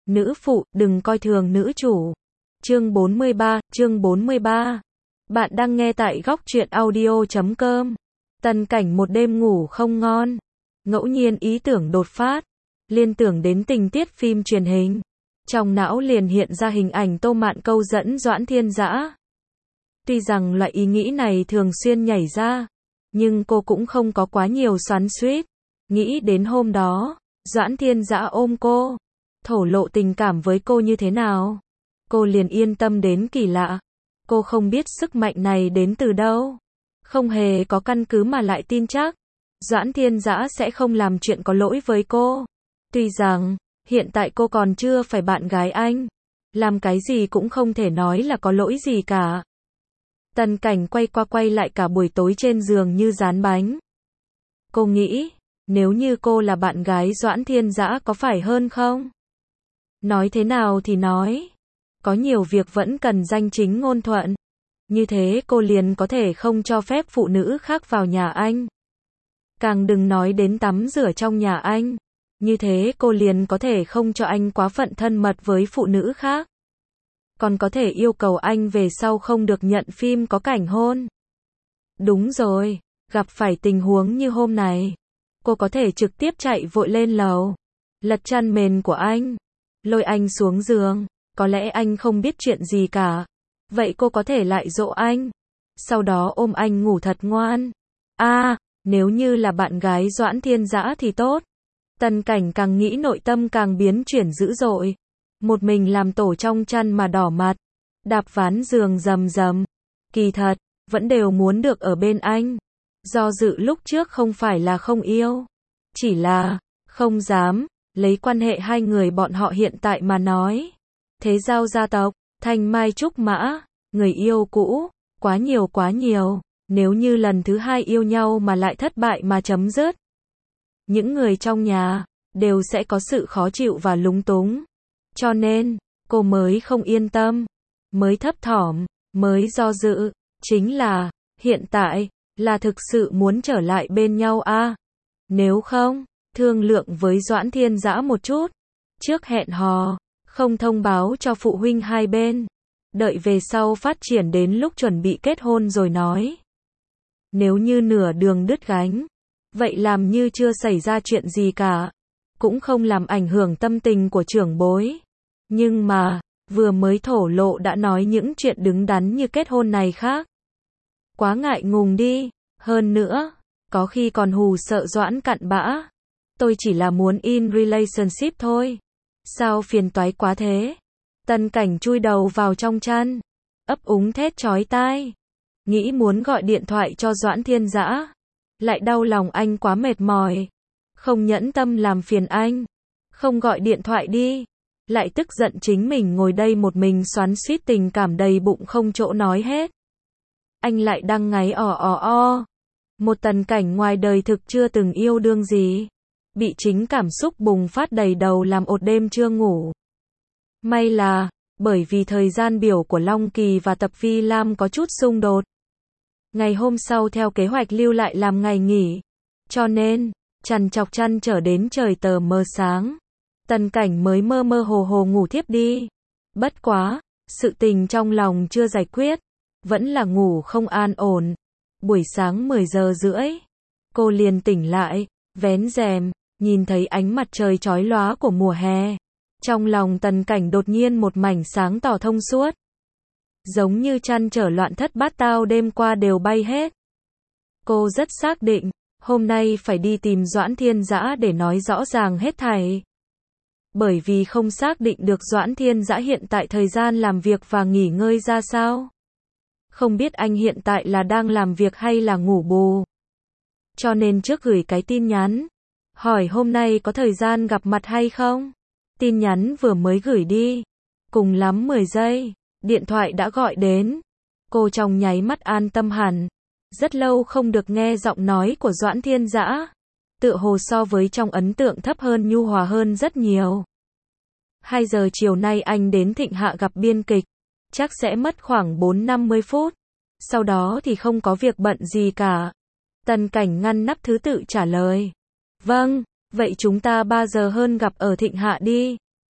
Nữ phụ, đừng coi thường nữ chủ. Chương 43. Bạn đang nghe tại góc truyện audio.com. Tần Cảnh một đêm ngủ không ngon. Ngẫu nhiên ý tưởng đột phát. Liên tưởng đến tình tiết phim truyền hình. Trong não liền hiện ra hình ảnh Tô Mạn câu dẫn Doãn Thiên Dã. Tuy rằng loại ý nghĩ này thường xuyên nhảy ra, nhưng cô cũng không có quá nhiều xoắn xuýt. Nghĩ đến hôm đó, Doãn Thiên Dã ôm cô, thổ lộ tình cảm với cô như thế nào, cô liền yên tâm đến kỳ lạ. Cô không biết sức mạnh này đến từ đâu, không hề có căn cứ mà lại tin chắc Doãn Thiên Dã sẽ không làm chuyện có lỗi với cô. Tuy rằng hiện tại cô còn chưa phải bạn gái anh, làm cái gì cũng không thể nói là có lỗi gì cả. Tần Cảnh quay qua quay lại cả buổi tối trên giường như dán bánh. Cô nghĩ, nếu như cô là bạn gái Doãn Thiên Dã có phải hơn không? Nói thế nào thì nói, có nhiều việc vẫn cần danh chính ngôn thuận. Như thế cô liền có thể không cho phép phụ nữ khác vào nhà anh. Càng đừng nói đến tắm rửa trong nhà anh. Như thế cô liền có thể không cho anh quá phận thân mật với phụ nữ khác. Còn có thể yêu cầu anh về sau không được nhận phim có cảnh hôn. Đúng rồi, gặp phải tình huống như hôm này, cô có thể trực tiếp chạy vội lên lầu, lật chăn mền của anh, lôi anh xuống giường. Có lẽ anh không biết chuyện gì cả, vậy cô có thể lại dỗ anh, sau đó ôm anh ngủ thật ngoan. Nếu như là bạn gái Doãn Thiên Dã thì tốt. Tần Cảnh càng nghĩ nội tâm càng biến chuyển dữ dội. Một mình làm tổ trong chăn mà đỏ mặt, đạp ván giường rầm rầm. Kỳ thật, vẫn đều muốn được ở bên anh. Do dự lúc trước không phải là không yêu, chỉ là không dám. Lấy quan hệ hai người bọn họ hiện tại mà nói, thế giao gia tộc, thanh mai trúc mã, người yêu cũ, quá nhiều. Nếu như lần thứ hai yêu nhau mà lại thất bại mà chấm dứt, những người trong nhà đều sẽ có sự khó chịu và lúng túng. Cho nên, cô mới không yên tâm, mới thấp thỏm, mới do dự. Chính là, hiện tại, là thực sự muốn trở lại bên nhau Nếu không, thương lượng với Doãn Thiên Dã một chút. Trước hẹn hò, không thông báo cho phụ huynh hai bên. Đợi về sau phát triển đến lúc chuẩn bị kết hôn rồi nói. Nếu như nửa đường đứt gánh, vậy làm như chưa xảy ra chuyện gì cả. Cũng không làm ảnh hưởng tâm tình của trưởng bối. Nhưng mà, vừa mới thổ lộ đã nói những chuyện đứng đắn như kết hôn này khác. Quá ngại ngùng đi. Hơn nữa, có khi còn hù sợ Doãn cặn bã. Tôi chỉ là muốn in relationship thôi. Sao phiền toái quá thế? Tần Cảnh chui đầu vào trong chăn, ấp úng thét chói tai. Nghĩ muốn gọi điện thoại cho Doãn Thiên Dã, lại đau lòng anh quá mệt mỏi, không nhẫn tâm làm phiền anh. Không gọi điện thoại đi. Lại tức giận chính mình ngồi đây một mình xoắn xuýt tình cảm đầy bụng không chỗ nói hết. Anh lại đang ngáy Một Tần Cảnh ngoài đời thực chưa từng yêu đương gì, bị chính cảm xúc bùng phát đầy đầu làm một đêm chưa ngủ. May là, bởi vì thời gian biểu của Long Kỳ và Tập Phi Lam có chút xung đột. Ngày hôm sau theo kế hoạch lưu lại làm ngày nghỉ. Cho nên, trằn trọc chăn trở đến trời tờ mờ sáng. Tần Cảnh mới mơ mơ hồ hồ ngủ thiếp đi. Bất quá, sự tình trong lòng chưa giải quyết, vẫn là ngủ không an ổn. Buổi sáng 10 giờ rưỡi, cô liền tỉnh lại, vén rèm, nhìn thấy ánh mặt trời chói lóa của mùa hè. Trong lòng Tần Cảnh đột nhiên một mảnh sáng tỏ thông suốt. Giống như chăn trở loạn thất bát tao đêm qua đều bay hết. Cô rất xác định, hôm nay phải đi tìm Doãn Thiên Dã để nói rõ ràng hết thảy. Bởi vì không xác định được Doãn Thiên Dã hiện tại thời gian làm việc và nghỉ ngơi ra sao. Không biết anh hiện tại là đang làm việc hay là ngủ bù. Cho nên trước gửi cái tin nhắn, hỏi hôm nay có thời gian gặp mặt hay không. Tin nhắn vừa mới gửi đi, cùng lắm 10 giây, điện thoại đã gọi đến. Cô trong nháy mắt an tâm hẳn. Rất lâu không được nghe giọng nói của Doãn Thiên Dã, tựa hồ so với trong ấn tượng thấp hơn, nhu hòa hơn rất nhiều. 2 giờ chiều nay anh đến Thịnh Hạ gặp biên kịch, chắc sẽ mất khoảng 4-50 phút. Sau đó thì không có việc bận gì cả. Tần Cảnh ngăn nắp thứ tự trả lời. Vâng, vậy chúng ta 3 giờ hơn gặp ở Thịnh Hạ đi.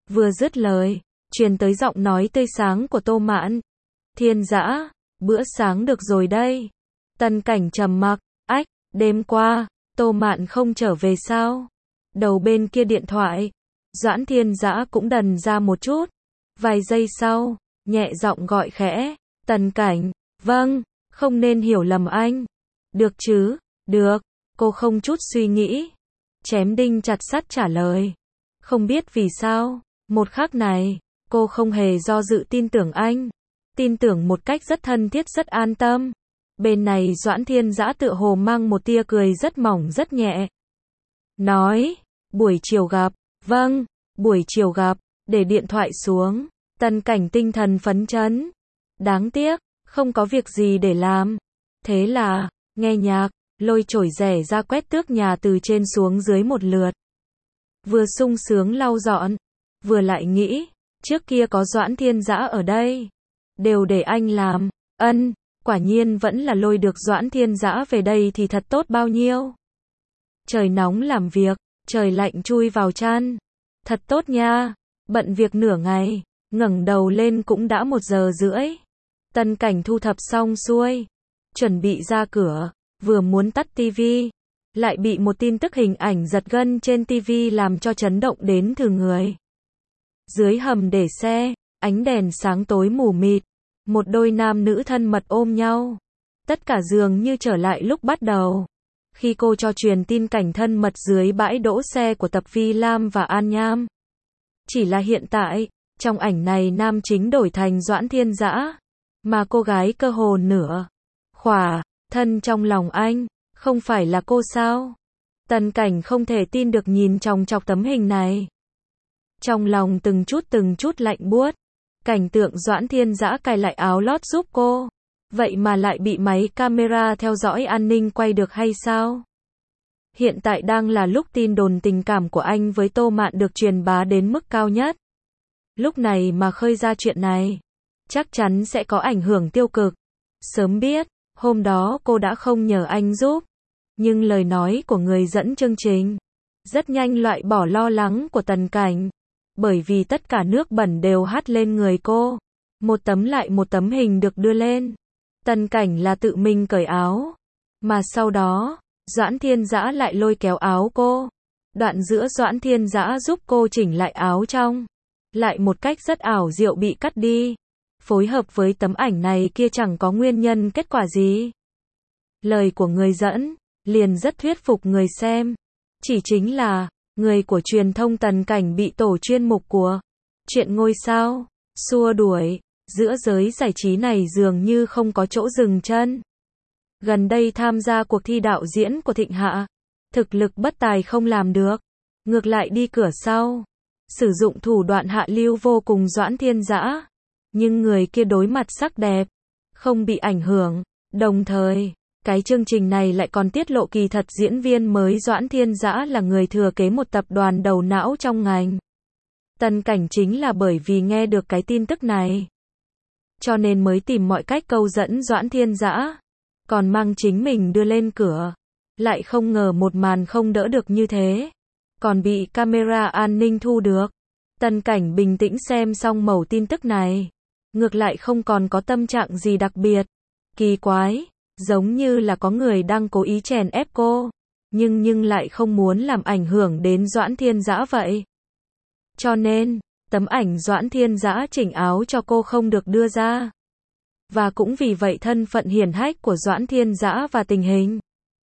Vừa dứt lời, truyền tới giọng nói tươi sáng của Tô Mạn. Thiên Dã, bữa sáng được rồi đây. Tần Cảnh trầm mặc, ách, đêm qua, Tô Mạn không trở về sao? Đầu bên kia điện thoại, Doãn Thiên Dã cũng đần ra một chút. Vài giây sau, nhẹ giọng gọi khẽ, Tần Cảnh, vâng, không nên hiểu lầm anh. Được chứ, được, cô không chút suy nghĩ. Chém đinh chặt sắt trả lời. Không biết vì sao, một khắc này, cô không hề do dự tin tưởng anh. Tin tưởng một cách rất thân thiết rất an tâm. Bên này Doãn Thiên Dã tựa hồ mang một tia cười rất mỏng rất nhẹ. Nói, buổi chiều gặp, vâng, buổi chiều gặp, để điện thoại xuống. Tần Cảnh tinh thần phấn chấn. Đáng tiếc, không có việc gì để làm. Thế là, nghe nhạc, lôi chổi rẻ ra quét tước nhà từ trên xuống dưới một lượt. Vừa sung sướng lau dọn, vừa lại nghĩ, trước kia có Doãn Thiên Dã ở đây. Đều để anh làm, quả nhiên vẫn là lôi được Doãn Thiên Dã về đây thì thật tốt bao nhiêu. Trời nóng làm việc, trời lạnh chui vào chăn. Thật tốt nha, bận việc nửa ngày, ngẩng đầu lên cũng đã 1 giờ rưỡi. Tần Cảnh thu thập xong xuôi, chuẩn bị ra cửa, vừa muốn tắt tivi, lại bị một tin tức hình ảnh giật gân trên tivi làm cho chấn động đến thừ người. Dưới hầm để xe, ánh đèn sáng tối mù mịt, một đôi nam nữ thân mật ôm nhau. Tất cả dường như trở lại lúc bắt đầu. Khi cô cho truyền tin cảnh thân mật dưới bãi đỗ xe của tập Vi Lam và An Nham. Chỉ là hiện tại, trong ảnh này nam chính đổi thành Doãn Thiên Dã, mà cô gái cơ hồ nửa khỏa thân trong lòng anh, không phải là cô sao? Tần Cảnh không thể tin được nhìn chòng chọc tấm hình này. Trong lòng từng chút lạnh buốt. Cảnh tượng Doãn Thiên Dã cài lại áo lót giúp cô. Vậy mà lại bị máy camera theo dõi an ninh quay được hay sao? Hiện tại đang là lúc tin đồn tình cảm của anh với Tô Mạn được truyền bá đến mức cao nhất. Lúc này mà khơi ra chuyện này, chắc chắn sẽ có ảnh hưởng tiêu cực. Sớm biết, hôm đó cô đã không nhờ anh giúp. Nhưng lời nói của người dẫn chương trình rất nhanh loại bỏ lo lắng của Tần Cảnh. Bởi vì tất cả nước bẩn đều hắt lên người cô. Một tấm lại một tấm hình được đưa lên. Tần Cảnh là tự mình cởi áo. Mà sau đó, Doãn Thiên Dã lại lôi kéo áo cô. Đoạn giữa Doãn Thiên Dã giúp cô chỉnh lại áo trong. Lại một cách rất ảo diệu bị cắt đi. Phối hợp với tấm ảnh này kia chẳng có nguyên nhân kết quả gì. Lời của người dẫn, liền rất thuyết phục người xem. Chỉ chính là, người của truyền thông Tần Cảnh bị tổ chuyên mục của chuyện ngôi sao xua đuổi. Giữa giới giải trí này dường như không có chỗ dừng chân. Gần đây tham gia cuộc thi đạo diễn của Thịnh Hạ, thực lực bất tài không làm được, ngược lại đi cửa sau, sử dụng thủ đoạn hạ lưu vô cùng Doãn Thiên Dã. Nhưng người kia đối mặt sắc đẹp, không bị ảnh hưởng. Đồng thời, cái chương trình này lại còn tiết lộ kỳ thật diễn viên mới Doãn Thiên Dã là người thừa kế một tập đoàn đầu não trong ngành. Tần Cảnh chính là bởi vì nghe được cái tin tức này, cho nên mới tìm mọi cách câu dẫn Doãn Thiên Dã, còn mang chính mình đưa lên cửa. Lại không ngờ một màn không đỡ được như thế, còn bị camera an ninh thu được. Tần Cảnh bình tĩnh xem xong mẩu tin tức này, ngược lại không còn có tâm trạng gì đặc biệt. Kỳ quái, giống như là có người đang cố ý chèn ép cô, nhưng lại không muốn làm ảnh hưởng đến Doãn Thiên Dã vậy. Cho nên, tấm ảnh Doãn Thiên Dã chỉnh áo cho cô không được đưa ra. Và cũng vì vậy thân phận hiển hách của Doãn Thiên Dã và tình hình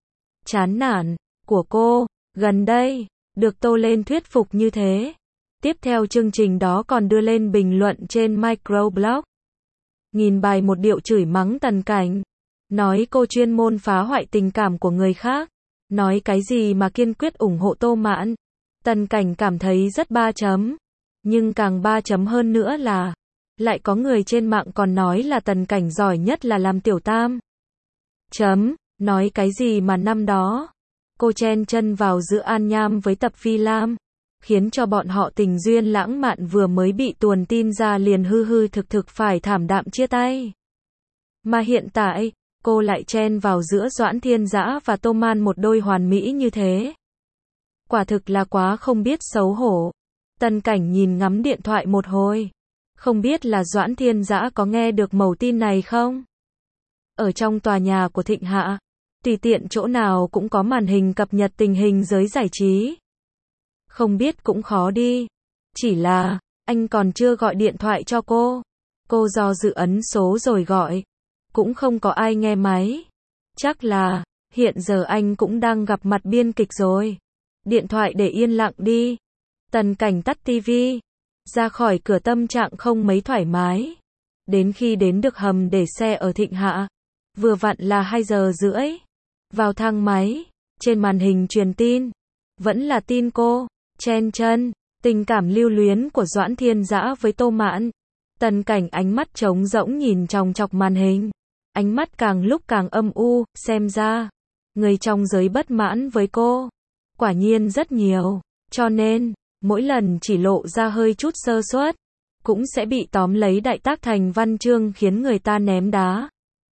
chán nản của cô gần đây được tô lên thuyết phục như thế. Tiếp theo chương trình đó còn đưa lên bình luận trên microblog. Nghìn bài một điệu chửi mắng Tần Cảnh, nói cô chuyên môn phá hoại tình cảm của người khác, nói cái gì mà kiên quyết ủng hộ Tô Mạn. Tần Cảnh cảm thấy rất 3 chấm. Nhưng càng 3 chấm hơn nữa là, lại có người trên mạng còn nói là Tần Cảnh giỏi nhất là làm tiểu tam. Nói cái gì mà năm đó, cô chen chân vào giữa An Nham với tập Vi Lam, khiến cho bọn họ tình duyên lãng mạn vừa mới bị tuồn tin ra liền hư thực phải thảm đạm chia tay. Mà hiện tại, cô lại chen vào giữa Doãn Thiên Dã và Tô Mạn một đôi hoàn mỹ như thế. Quả thực là quá không biết xấu hổ. Tần Cảnh nhìn ngắm điện thoại một hồi. Không biết là Doãn Thiên Dã có nghe được mẩu tin này không? Ở trong tòa nhà của Thịnh Hạ, tùy tiện chỗ nào cũng có màn hình cập nhật tình hình giới giải trí. Không biết cũng khó đi. Chỉ là, anh còn chưa gọi điện thoại cho cô. Cô do dự ấn số rồi gọi. Cũng không có ai nghe máy. Chắc là, hiện giờ anh cũng đang gặp mặt biên kịch rồi. Điện thoại để yên lặng đi. Tần Cảnh tắt tivi. Ra khỏi cửa tâm trạng không mấy thoải mái. Đến khi đến được hầm để xe ở Thịnh Hạ. Vừa vặn là 2 giờ rưỡi. Vào thang máy. Trên màn hình truyền tin. Vẫn là tin cô. Chen chân. Tình cảm lưu luyến của Doãn Thiên Dã với Tô Mạn. Tần Cảnh ánh mắt trống rỗng nhìn chòng chọc màn hình. Ánh mắt càng lúc càng âm u, xem ra. Người trong giới bất mãn với cô. Quả nhiên rất nhiều. Cho nên, mỗi lần chỉ lộ ra hơi chút sơ suất, cũng sẽ bị tóm lấy đại tác thành văn chương khiến người ta ném đá.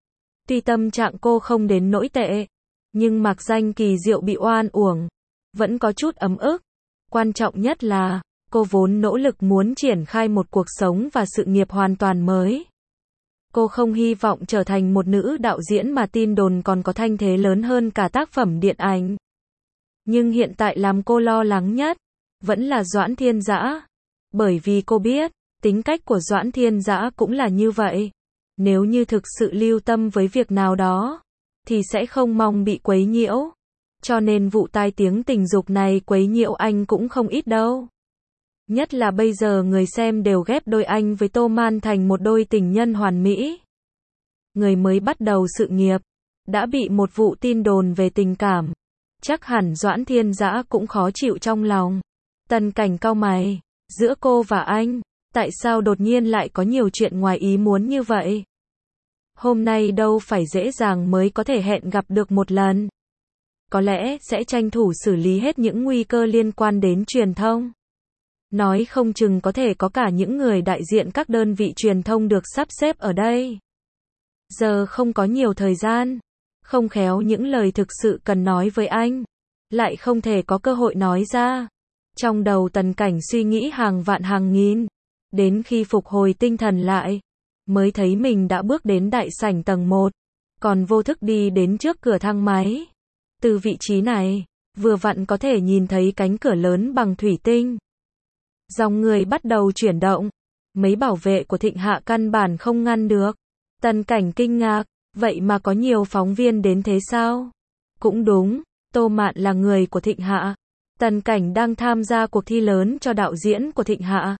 Tuy tâm trạng cô không đến nỗi tệ, nhưng mặc danh kỳ diệu bị oan uổng, vẫn có chút ấm ức. Quan trọng nhất là, cô vốn nỗ lực muốn triển khai một cuộc sống và sự nghiệp hoàn toàn mới. Cô không hy vọng trở thành một nữ đạo diễn mà tin đồn còn có thanh thế lớn hơn cả tác phẩm điện ảnh. Nhưng hiện tại làm cô lo lắng nhất, vẫn là Doãn Thiên Dã. Bởi vì cô biết, tính cách của Doãn Thiên Dã cũng là như vậy. Nếu như thực sự lưu tâm với việc nào đó, thì sẽ không mong bị quấy nhiễu. Cho nên vụ tai tiếng tình dục này quấy nhiễu anh cũng không ít đâu. Nhất là bây giờ người xem đều ghép đôi anh với Tô Man thành một đôi tình nhân hoàn mỹ. Người mới bắt đầu sự nghiệp, đã bị một vụ tin đồn về tình cảm. Chắc hẳn Doãn Thiên Dã cũng khó chịu trong lòng. Tần Cảnh cau mày, giữa cô và anh, tại sao đột nhiên lại có nhiều chuyện ngoài ý muốn như vậy? Hôm nay đâu phải dễ dàng mới có thể hẹn gặp được một lần. Có lẽ sẽ tranh thủ xử lý hết những nguy cơ liên quan đến truyền thông. Nói không chừng có thể có cả những người đại diện các đơn vị truyền thông được sắp xếp ở đây. Giờ không có nhiều thời gian, không khéo những lời thực sự cần nói với anh, lại không thể có cơ hội nói ra. Trong đầu Tần Cảnh suy nghĩ hàng vạn hàng nghìn, đến khi phục hồi tinh thần lại, mới thấy mình đã bước đến đại sảnh tầng 1, còn vô thức đi đến trước cửa thang máy. Từ vị trí này, vừa vặn có thể nhìn thấy cánh cửa lớn bằng thủy tinh. Dòng người bắt đầu chuyển động, mấy bảo vệ của Thịnh Hạ căn bản không ngăn được. Tần Cảnh kinh ngạc, vậy mà có nhiều phóng viên đến thế sao? Cũng đúng, Tô Mạn là người của Thịnh Hạ. Tần Cảnh đang tham gia cuộc thi lớn cho đạo diễn của Thịnh Hạ.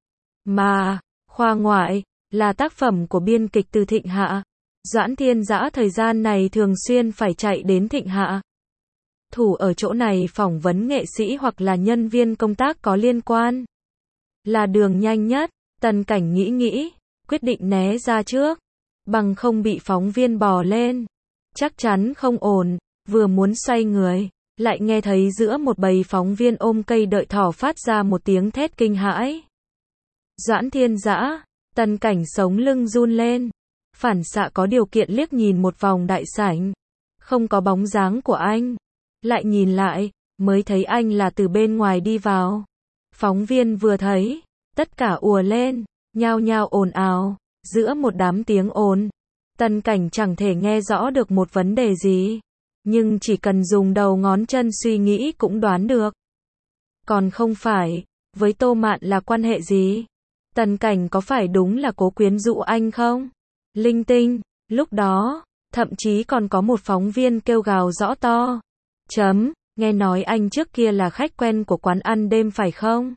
Mà, Khoa Ngoại, là tác phẩm của biên kịch từ Thịnh Hạ. Doãn Thiên Dã thời gian này thường xuyên phải chạy đến Thịnh Hạ. Thủ ở chỗ này phỏng vấn nghệ sĩ hoặc là nhân viên công tác có liên quan. Là đường nhanh nhất, Tần Cảnh nghĩ, quyết định né ra trước. Bằng không bị phóng viên bò lên. Chắc chắn không ổn, vừa muốn xoay người, lại nghe thấy giữa một bầy phóng viên ôm cây đợi thỏ phát ra một tiếng thét kinh hãi. Doãn Thiên Dã, Tần Cảnh sống lưng run lên. Phản xạ có điều kiện liếc nhìn một vòng đại sảnh. Không có bóng dáng của anh. Lại nhìn lại, mới thấy anh là từ bên ngoài đi vào. Phóng viên vừa thấy, tất cả ùa lên, nhao nhao ồn ào. Giữa một đám tiếng ồn, Tần Cảnh chẳng thể nghe rõ được một vấn đề gì. Nhưng chỉ cần dùng đầu ngón chân suy nghĩ cũng đoán được. Còn không phải, với Tô Mạn là quan hệ gì? Tần Cảnh có phải đúng là cố quyến rũ anh không? Linh tinh, lúc đó, thậm chí còn có một phóng viên kêu gào rõ to. Nghe nói anh trước kia là khách quen của quán ăn đêm phải không?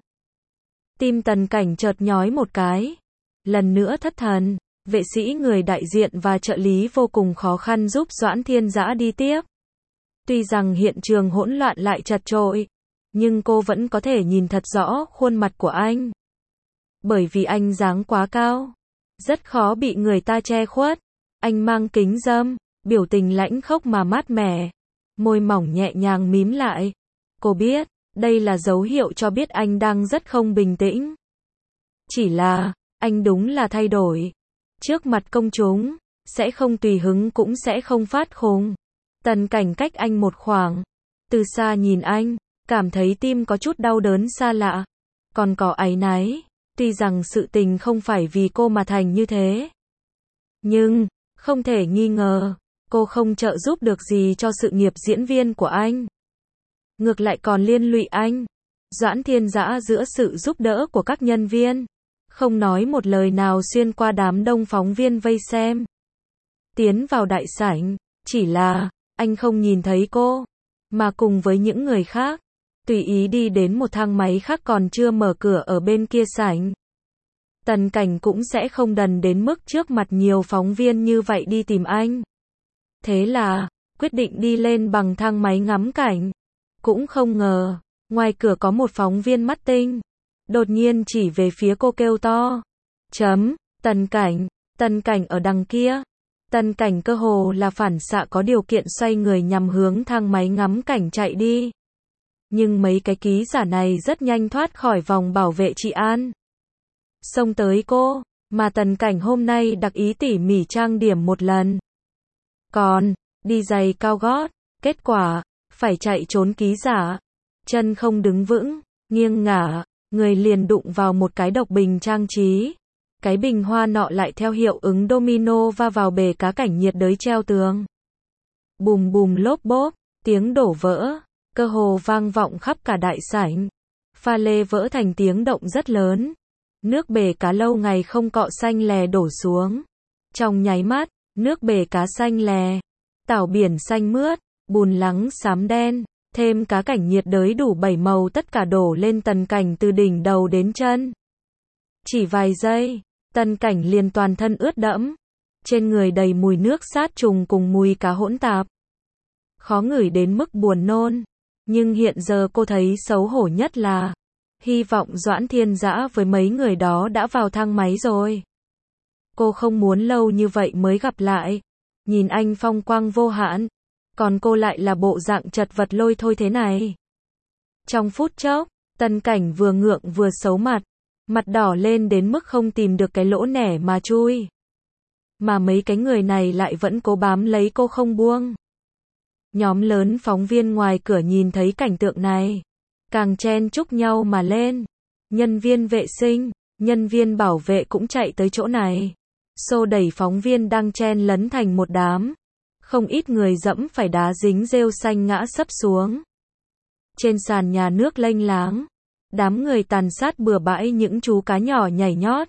Tim Tần Cảnh chợt nhói một cái. Lần nữa thất thần, vệ sĩ người đại diện và trợ lý vô cùng khó khăn giúp Doãn Thiên Dã đi tiếp. Tuy rằng hiện trường hỗn loạn lại chật chội, nhưng cô vẫn có thể nhìn thật rõ khuôn mặt của anh. Bởi vì anh dáng quá cao, rất khó bị người ta che khuất. Anh mang kính râm, biểu tình lãnh khốc mà mát mẻ, môi mỏng nhẹ nhàng mím lại. Cô biết, đây là dấu hiệu cho biết anh đang rất không bình tĩnh. Chỉ là, anh đúng là thay đổi. Trước mặt công chúng, sẽ không tùy hứng cũng sẽ không phát khùng. Tần Cảnh cách anh một khoảng. Từ xa nhìn anh, cảm thấy tim có chút đau đớn xa lạ. còn có áy náy. Tuy rằng sự tình không phải vì cô mà thành như thế. Nhưng, không thể nghi ngờ, cô không trợ giúp được gì cho sự nghiệp diễn viên của anh. Ngược lại còn liên lụy anh. Doãn Thiên Dã giữa sự giúp đỡ của các nhân viên, không nói một lời nào xuyên qua đám đông phóng viên vây xem. Tiến vào đại sảnh, chỉ là, anh không nhìn thấy cô, mà cùng với những người khác, tùy ý đi đến một thang máy khác còn chưa mở cửa ở bên kia sảnh. Tần Cảnh cũng sẽ không đần đến mức trước mặt nhiều phóng viên như vậy đi tìm anh. Thế là, quyết định đi lên bằng thang máy ngắm cảnh. Cũng không ngờ, ngoài cửa có một phóng viên mắt tinh, đột nhiên chỉ về phía cô kêu to. Tần Cảnh ở đằng kia. Tần Cảnh cơ hồ là phản xạ có điều kiện xoay người nhằm hướng thang máy ngắm cảnh chạy đi. Nhưng mấy cái ký giả này rất nhanh thoát khỏi vòng bảo vệ trị an. Xông tới cô, mà Tần Cảnh hôm nay đặc ý tỉ mỉ trang điểm một lần. Còn, đi giày cao gót, kết quả, phải chạy trốn ký giả. Chân không đứng vững, nghiêng ngả, người liền đụng vào một cái độc bình trang trí. Cái bình hoa nọ lại theo hiệu ứng domino va vào bể cá cảnh nhiệt đới treo tường. Bùm bùm lốp bốp, tiếng đổ vỡ, cơ hồ vang vọng khắp cả đại sảnh. Pha lê vỡ thành tiếng động rất lớn. Nước bể cá lâu ngày không cọ xanh lè đổ xuống. Trong nháy mắt, nước bể cá xanh lè, tảo biển xanh mướt, bùn lắng xám đen, thêm cá cảnh nhiệt đới đủ 7 màu tất cả đổ lên Tần Cảnh từ đỉnh đầu đến chân. Chỉ vài giây, Tần Cảnh liền toàn thân ướt đẫm, trên người đầy mùi nước sát trùng cùng mùi cá hỗn tạp. Khó ngửi đến mức buồn nôn, nhưng hiện giờ cô thấy xấu hổ nhất là, hy vọng Doãn Thiên Dã với mấy người đó đã vào thang máy rồi. Cô không muốn lâu như vậy mới gặp lại, nhìn anh phong quang vô hạn, còn cô lại là bộ dạng chật vật lôi thôi thế này. Trong phút chốc, Tần Cảnh vừa ngượng vừa xấu mặt, mặt đỏ lên đến mức không tìm được cái lỗ nẻ mà chui. Mà mấy cái người này lại vẫn cố bám lấy cô không buông. Nhóm lớn phóng viên ngoài cửa nhìn thấy cảnh tượng này, càng chen chúc nhau mà lên. Nhân viên vệ sinh, nhân viên bảo vệ cũng chạy tới chỗ này, xô đẩy phóng viên đang chen lấn thành một đám. Không ít người dẫm phải đá dính rêu xanh ngã sấp xuống. Trên sàn nhà nước lênh láng, đám người tàn sát bừa bãi những chú cá nhỏ nhảy nhót.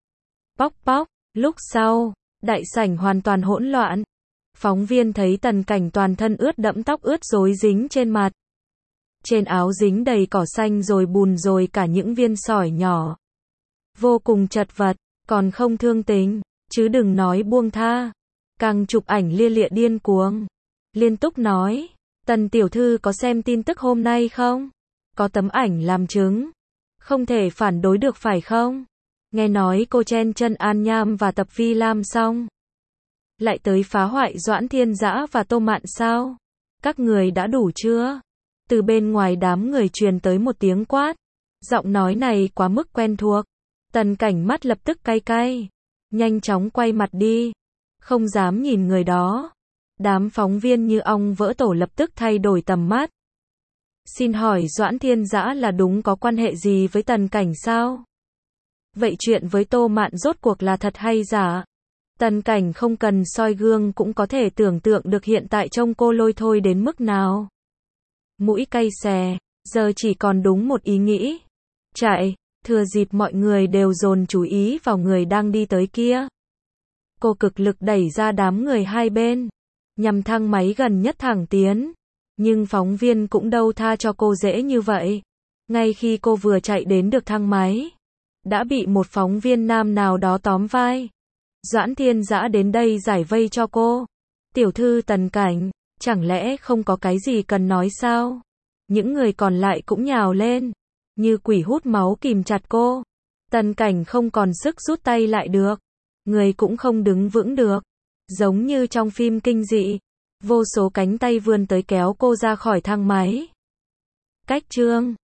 Póc póc, lúc sau, đại sảnh hoàn toàn hỗn loạn. Phóng viên thấy Tần Cảnh toàn thân ướt đẫm, tóc ướt rối dính trên mặt. Trên áo dính đầy cỏ xanh rồi bùn rồi cả những viên sỏi nhỏ. Vô cùng chật vật, còn không thương tình, chứ đừng nói buông tha. Càng chụp ảnh lia lịa điên cuồng. Liên tục nói, Tần tiểu thư có xem tin tức hôm nay không? Có tấm ảnh làm chứng. Không thể phản đối được phải không? Nghe nói cô chen chân An Nham và Tập Vi Lam xong, lại tới phá hoại Doãn Thiên Dã và Tô Mạn sao? Các người đã đủ chưa? Từ bên ngoài đám người truyền tới một tiếng quát. Giọng nói này quá mức quen thuộc. Tần Cảnh mắt lập tức cay cay, nhanh chóng quay mặt đi, không dám nhìn người đó. Đám phóng viên như ong vỡ tổ lập tức thay đổi tầm mắt. Xin hỏi Doãn Thiên Dã là đúng có quan hệ gì với Tần Cảnh sao? Vậy chuyện với Tô Mạn rốt cuộc là thật hay giả? Tần Cảnh không cần soi gương cũng có thể tưởng tượng được hiện tại trông cô lôi thôi đến mức nào. Mũi cay xè, giờ chỉ còn đúng một ý nghĩ. Chạy, thừa dịp mọi người đều dồn chú ý vào người đang đi tới kia. Cô cực lực đẩy ra đám người hai bên, nhằm thang máy gần nhất thẳng tiến. Nhưng phóng viên cũng đâu tha cho cô dễ như vậy. Ngay khi cô vừa chạy đến được thang máy, đã bị một phóng viên nam nào đó tóm vai. Doãn Thiên Dã đến đây giải vây cho cô. Tiểu thư Tần Cảnh, chẳng lẽ không có cái gì cần nói sao? Những người còn lại cũng nhào lên, như quỷ hút máu kìm chặt cô. Tần Cảnh không còn sức rút tay lại được, người cũng không đứng vững được. Giống như trong phim kinh dị, vô số cánh tay vươn tới kéo cô ra khỏi thang máy. Cách chương